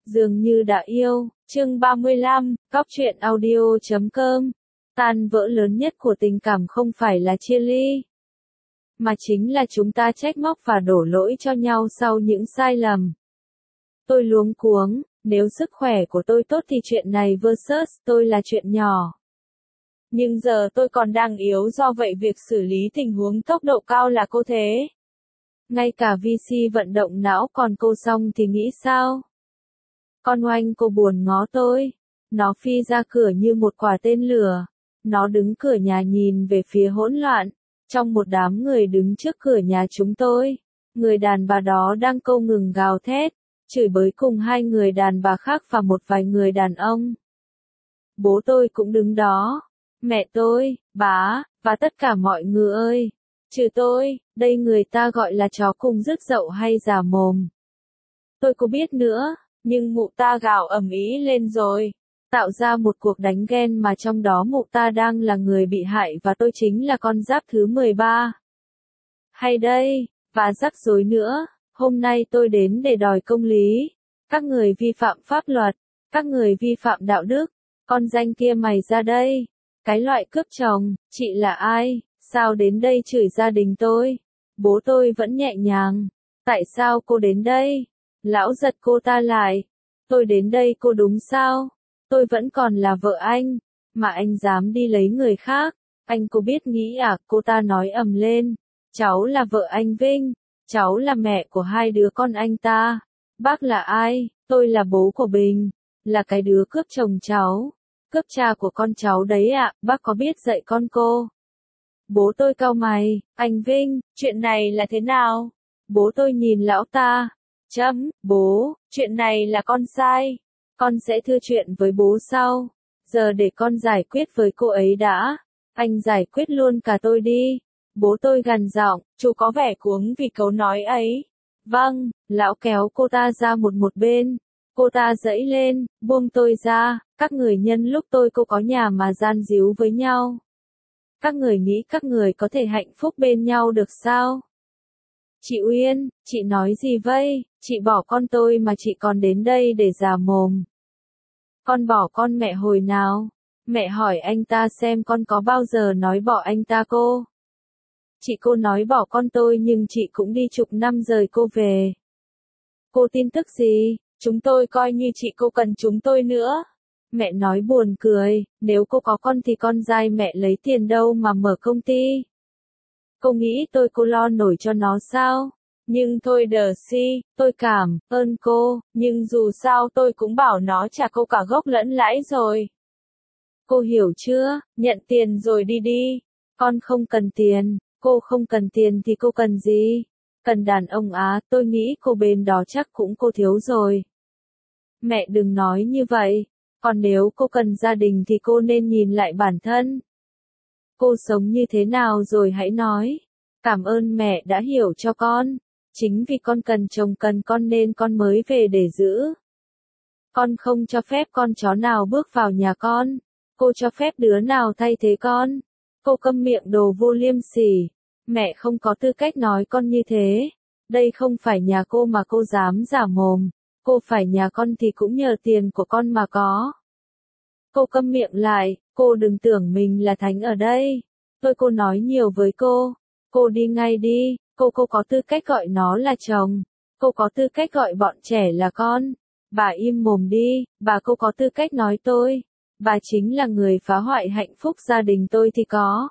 Dường như đã yêu, chương 35, Cóc truyện audio.com. Tan vỡ lớn nhất của tình cảm không phải là chia ly, mà chính là chúng ta trách móc và đổ lỗi cho nhau sau những sai lầm. Tôi luống cuống, nếu sức khỏe của tôi tốt thì chuyện này versus tôi là chuyện nhỏ. Nhưng giờ tôi còn đang yếu, do vậy việc xử lý tình huống tốc độ cao là cô thế. Ngay cả VC vận động não còn cô xong thì nghĩ sao? Con oanh cô buồn ngó tôi. Nó phi ra cửa như một quả tên lửa. Nó đứng cửa nhà nhìn về phía hỗn loạn. Trong một đám người đứng trước cửa nhà chúng tôi, người đàn bà đó đang câu ngừng gào thét, chửi bới cùng hai người đàn bà khác và một vài người đàn ông. Bố tôi cũng đứng đó. Mẹ tôi, bá, và tất cả mọi người ơi. Trừ tôi, đây người ta gọi là chó cùng rứt dậu hay già mồm. Tôi có biết nữa, nhưng mụ ta gào ầm ĩ lên rồi. Tạo ra một cuộc đánh ghen mà trong đó mụ ta đang là người bị hại và tôi chính là con giáp thứ 13. Hay đây, và rắc rối nữa, hôm nay tôi đến để đòi công lý. Các người vi phạm pháp luật, các người vi phạm đạo đức, con danh kia mày ra đây. Cái loại cướp chồng, chị là ai? Sao đến đây chửi gia đình tôi? Bố tôi vẫn nhẹ nhàng. Tại sao cô đến đây? Lão giật cô ta lại. Tôi đến đây cô đúng sao? Tôi vẫn còn là vợ anh, mà anh dám đi lấy người khác. Anh có biết nghĩ à? Cô ta nói ầm lên. Cháu là vợ anh Vinh. Cháu là mẹ của hai đứa con anh ta. Bác là ai? Tôi là bố của Bình. Là cái đứa cướp chồng cháu. Cướp cha của con cháu đấy ạ. Bác có biết dạy con cô? Bố tôi cau mày. Anh Vinh, chuyện này là thế nào? Bố tôi nhìn lão ta. Bố, chuyện này là con sai. Con sẽ thưa chuyện với bố sau. Giờ để con giải quyết với cô ấy đã. Anh giải quyết luôn cả tôi đi. Bố tôi gằn giọng, chú có vẻ cuống vì câu nói ấy. Vâng, lão kéo cô ta ra một bên. Cô ta giãy lên, buông tôi ra. Các người nhân lúc tôi cô có nhà mà gian díu với nhau. Các người nghĩ các người có thể hạnh phúc bên nhau được sao? Chị Uyên, chị nói gì vậy? Chị bỏ con tôi mà chị còn đến đây để già mồm. Con bỏ con mẹ hồi nào? Mẹ hỏi anh ta xem con có bao giờ nói bỏ anh ta cô. Cô nói bỏ con tôi nhưng chị cũng đi chục năm rời cô về. Cô tin tức gì? Chúng tôi coi như chị cô cần chúng tôi nữa. Mẹ nói buồn cười, nếu cô có con thì con dai mẹ lấy tiền đâu mà mở công ty. Cô nghĩ cô lo nổi cho nó sao? Nhưng thôi tôi cảm ơn cô, nhưng dù sao tôi cũng bảo nó trả cô cả gốc lẫn lãi rồi. Cô hiểu chưa? Nhận tiền rồi đi đi. Con không cần tiền, cô không cần tiền thì cô cần gì? Cần đàn ông á, tôi nghĩ cô bên đó chắc cũng cô thiếu rồi. Mẹ đừng nói như vậy. Còn nếu cô cần gia đình thì cô nên nhìn lại bản thân. Cô sống như thế nào rồi hãy nói. Cảm ơn mẹ đã hiểu cho con. Chính vì con cần chồng cần con nên con mới về để giữ. Con không cho phép con chó nào bước vào nhà con. Cô cho phép đứa nào thay thế con. Cô câm miệng đồ vô liêm sỉ. Mẹ không có tư cách nói con như thế. Đây không phải nhà cô mà cô dám giả mồm. Cô phải nhà con thì cũng nhờ tiền của con mà có. Cô câm miệng lại, cô đừng tưởng mình là thánh ở đây. Cô nói nhiều với cô. Cô đi ngay đi, cô có tư cách gọi nó là chồng. Cô có tư cách gọi bọn trẻ là con. Bà im mồm đi, cô có tư cách nói tôi. Bà chính là người phá hoại hạnh phúc gia đình tôi thì có.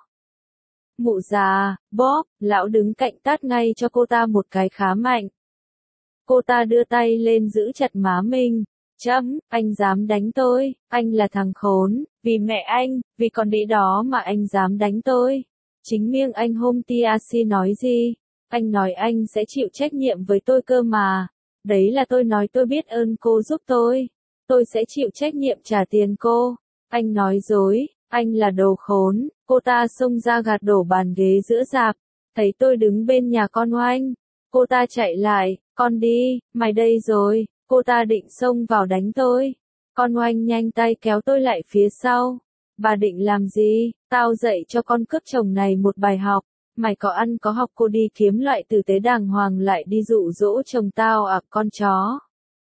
Mụ già, bóp, lão đứng cạnh tát ngay cho cô ta một cái khá mạnh. Cô ta đưa tay lên giữ chặt má mình. Anh dám đánh tôi, anh là thằng khốn, vì mẹ anh, vì con đĩ đó mà anh dám đánh tôi. Chính miệng anh hôm Tiasi nói gì? Anh nói anh sẽ chịu trách nhiệm với tôi cơ mà. Đấy là tôi nói tôi biết ơn cô giúp tôi. Tôi sẽ chịu trách nhiệm trả tiền cô. Anh nói dối, anh là đồ khốn. Cô ta xông ra gạt đổ bàn ghế giữa rạp. Thấy tôi đứng bên nhà con oanh. Cô ta chạy lại, con đi, mày đây rồi. Cô ta định xông vào đánh tôi. Con oanh nhanh tay kéo tôi lại phía sau. Bà định làm gì? Tao dạy cho con cướp chồng này một bài học. Mày có ăn có học, cô đi kiếm loại tử tế đàng hoàng lại đi dụ dỗ chồng tao à con chó.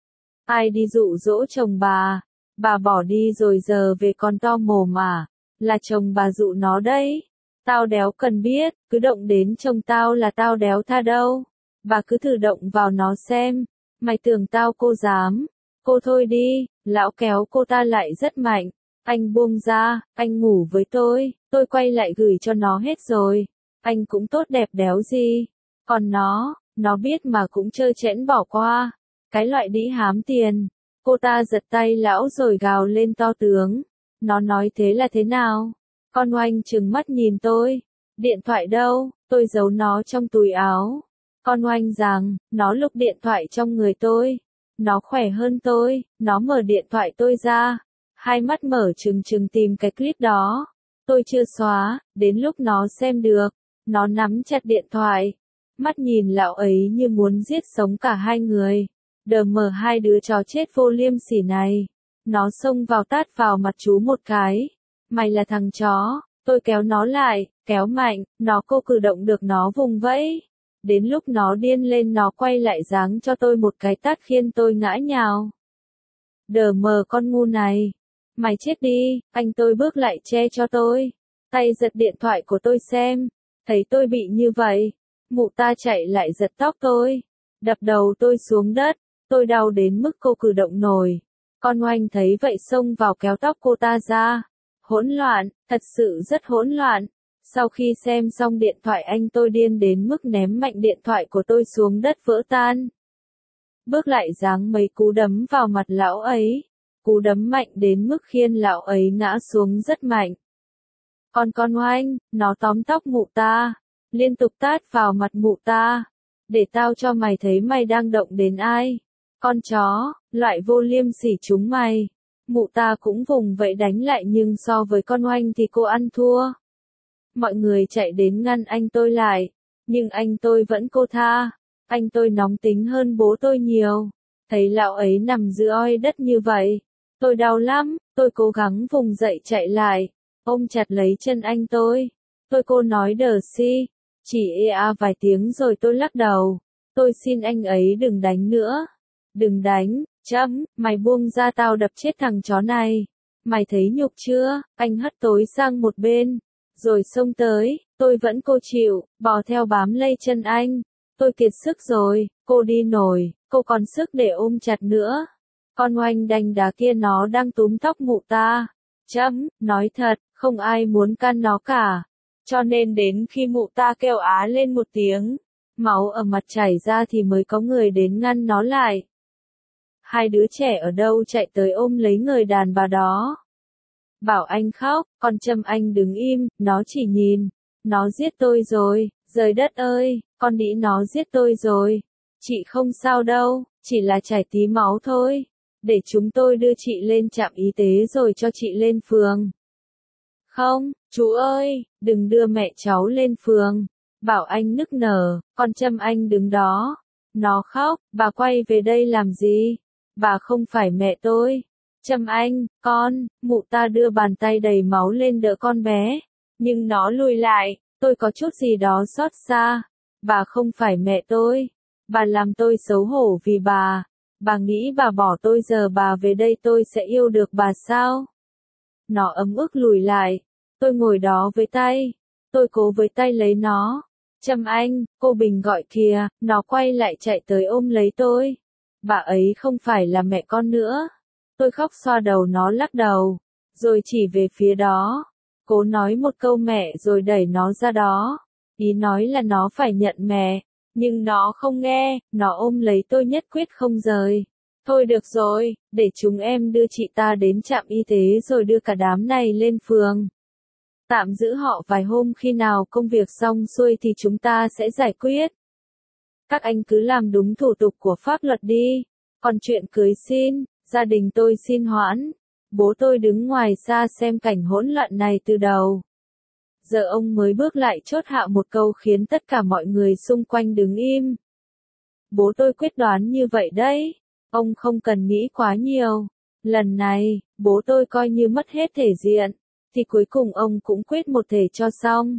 Ai đi dụ dỗ chồng bà bỏ đi rồi giờ về còn to mồm à, là chồng bà dụ nó đấy. Tao đéo cần biết, cứ động đến chồng tao là tao đéo tha đâu. Bà cứ thử động vào nó xem, mày tưởng tao cô dám. Cô thôi đi, lão kéo cô ta lại rất mạnh. Anh buông ra, anh ngủ với tôi quay lại gửi cho nó hết rồi. Anh cũng tốt đẹp đéo gì. Còn nó biết mà cũng trơ trẽn bỏ qua. Cái loại đĩ hám tiền. Cô ta giật tay lão rồi gào lên to tướng. Nó nói thế là thế nào? Con Oanh trừng mắt nhìn tôi. Điện thoại đâu? Tôi giấu nó trong túi áo. Con Oanh rằng, nó lục điện thoại trong người tôi. Nó khỏe hơn tôi, nó mở điện thoại tôi ra. Hai mắt mở trừng trừng tìm cái clip đó. Tôi chưa xóa, đến lúc nó xem được. Nó nắm chặt điện thoại. Mắt nhìn lão ấy như muốn giết sống cả hai người. Đờ mờ hai đứa chó chết vô liêm sỉ này. Nó xông vào tát vào mặt chú một cái. Mày là thằng chó. Tôi kéo nó lại, kéo mạnh, nó cô cử động được nó vùng vẫy. Đến lúc nó điên lên nó quay lại giáng cho tôi một cái tát khiến tôi ngã nhào. Đờ mờ con ngu này. Mày chết đi, anh tôi bước lại che cho tôi. Tay giật điện thoại của tôi xem. Thấy tôi bị như vậy. Mụ ta chạy lại giật tóc tôi. Đập đầu tôi xuống đất. Tôi đau đến mức cô cử động nổi. Con Oanh thấy vậy xông vào kéo tóc cô ta ra. Hỗn loạn, thật sự rất hỗn loạn. Sau khi xem xong điện thoại anh tôi điên đến mức ném mạnh điện thoại của tôi xuống đất vỡ tan. Bước lại giáng mấy cú đấm vào mặt lão ấy. Cú đấm mạnh đến mức khiến lão ấy ngã xuống rất mạnh. Còn con Oanh, nó tóm tóc mụ ta. Liên tục tát vào mặt mụ ta. Để tao cho mày thấy mày đang động đến ai. Con chó, loại vô liêm sỉ chúng mày. Mụ ta cũng vùng vậy đánh lại nhưng so với con Oanh thì cô ăn thua. Mọi người chạy đến ngăn anh tôi lại. Nhưng anh tôi vẫn cô tha. Anh tôi nóng tính hơn bố tôi nhiều. Thấy lão ấy nằm giữa oi đất như vậy. Tôi đau lắm, tôi cố gắng vùng dậy chạy lại. Ôm chặt lấy chân anh tôi. Cô nói đờ si. Chỉ vài tiếng rồi tôi lắc đầu. Tôi xin anh ấy đừng đánh nữa. Đừng đánh, mày buông ra tao đập chết thằng chó này. Mày thấy nhục chưa? Anh hất tối sang một bên. Rồi xông tới, tôi vẫn cô chịu, bò theo bám lây chân anh. Tôi kiệt sức rồi, cô đi nổi, cô còn sức để ôm chặt nữa. Con Oanh đành đá kia nó đang túm tóc mụ ta. Nói thật, không ai muốn can nó cả. Cho nên đến khi mụ ta kêu á lên một tiếng, máu ở mặt chảy ra thì mới có người đến ngăn nó lại. Hai đứa trẻ ở đâu chạy tới ôm lấy người đàn bà đó. Bảo anh khóc, còn Trâm Anh đứng im, nó chỉ nhìn. Nó giết tôi rồi, trời đất ơi, con đĩ nó giết tôi rồi. Chị không sao đâu, chỉ là chảy tí máu thôi. Để chúng tôi đưa chị lên trạm y tế rồi cho chị lên phường. Không, chú ơi, đừng đưa mẹ cháu lên phường. Bảo anh nức nở, còn Trâm Anh đứng đó. Nó khóc, bà quay về đây làm gì? Bà không phải mẹ tôi. Trâm Anh, mụ ta đưa bàn tay đầy máu lên đỡ con bé. Nhưng nó lùi lại, tôi có chút gì đó xót xa. Bà không phải mẹ tôi. Bà làm tôi xấu hổ vì bà. Bà nghĩ bà bỏ tôi giờ bà về đây tôi sẽ yêu được bà sao? Nó ấm ức lùi lại. Tôi ngồi đó với tay. Tôi cố với tay lấy nó. Trâm Anh, cô Bình gọi kìa. Nó quay lại chạy tới ôm lấy tôi. Bà ấy không phải là mẹ con nữa. Tôi khóc xoa đầu nó lắc đầu. Rồi chỉ về phía đó. Cố nói một câu mẹ rồi đẩy nó ra đó. Ý nói là nó phải nhận mẹ. Nhưng nó không nghe, nó ôm lấy tôi nhất quyết không rời. Thôi được rồi, để chúng em đưa chị ta đến trạm y tế rồi đưa cả đám này lên phường. Tạm giữ họ vài hôm, khi nào công việc xong xuôi thì chúng ta sẽ giải quyết. Các anh cứ làm đúng thủ tục của pháp luật đi. Còn chuyện cưới xin, gia đình tôi xin hoãn. Bố tôi đứng ngoài xa xem cảnh hỗn loạn này từ đầu. Giờ ông mới bước lại chốt hạ một câu khiến tất cả mọi người xung quanh đứng im. Bố tôi quyết đoán như vậy đấy. Ông không cần nghĩ quá nhiều. Lần này, bố tôi coi như mất hết thể diện. Thì cuối cùng ông cũng quyết một thể cho xong.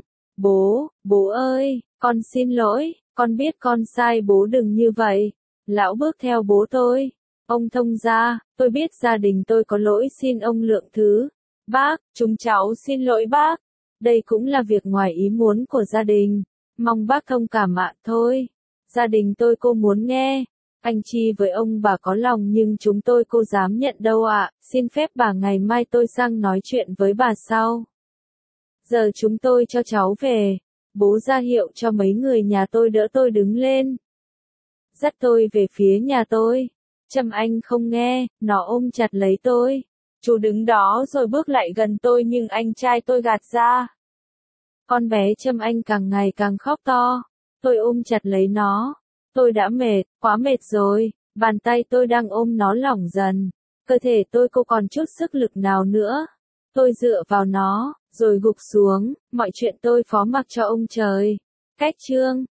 Bố ơi, con xin lỗi, con biết con sai, bố đừng như vậy. Lão bước theo bố tôi. Ông thông gia, tôi biết gia đình tôi có lỗi xin ông lượng thứ. Bác, chúng cháu xin lỗi bác. Đây cũng là việc ngoài ý muốn của gia đình. Mong bác thông cảm ạ thôi. Gia đình tôi cô muốn nghe. Anh Chi với ông bà có lòng nhưng chúng tôi cô dám nhận đâu ạ. Xin phép bà ngày mai tôi sang nói chuyện với bà sau. Giờ chúng tôi cho cháu về. Bố ra hiệu cho mấy người nhà tôi đỡ tôi đứng lên. Dắt tôi về phía nhà tôi. Trâm Anh không nghe, nó ôm chặt lấy tôi. Chú đứng đó rồi bước lại gần tôi nhưng anh trai tôi gạt ra. Con bé Trâm Anh càng ngày càng khóc to. Tôi ôm chặt lấy nó. Tôi đã mệt, quá mệt rồi. Bàn tay tôi đang ôm nó lỏng dần. Cơ thể tôi cô còn chút sức lực nào nữa. Tôi dựa vào nó, rồi gục xuống. Mọi chuyện tôi phó mặc cho ông trời. Cách chương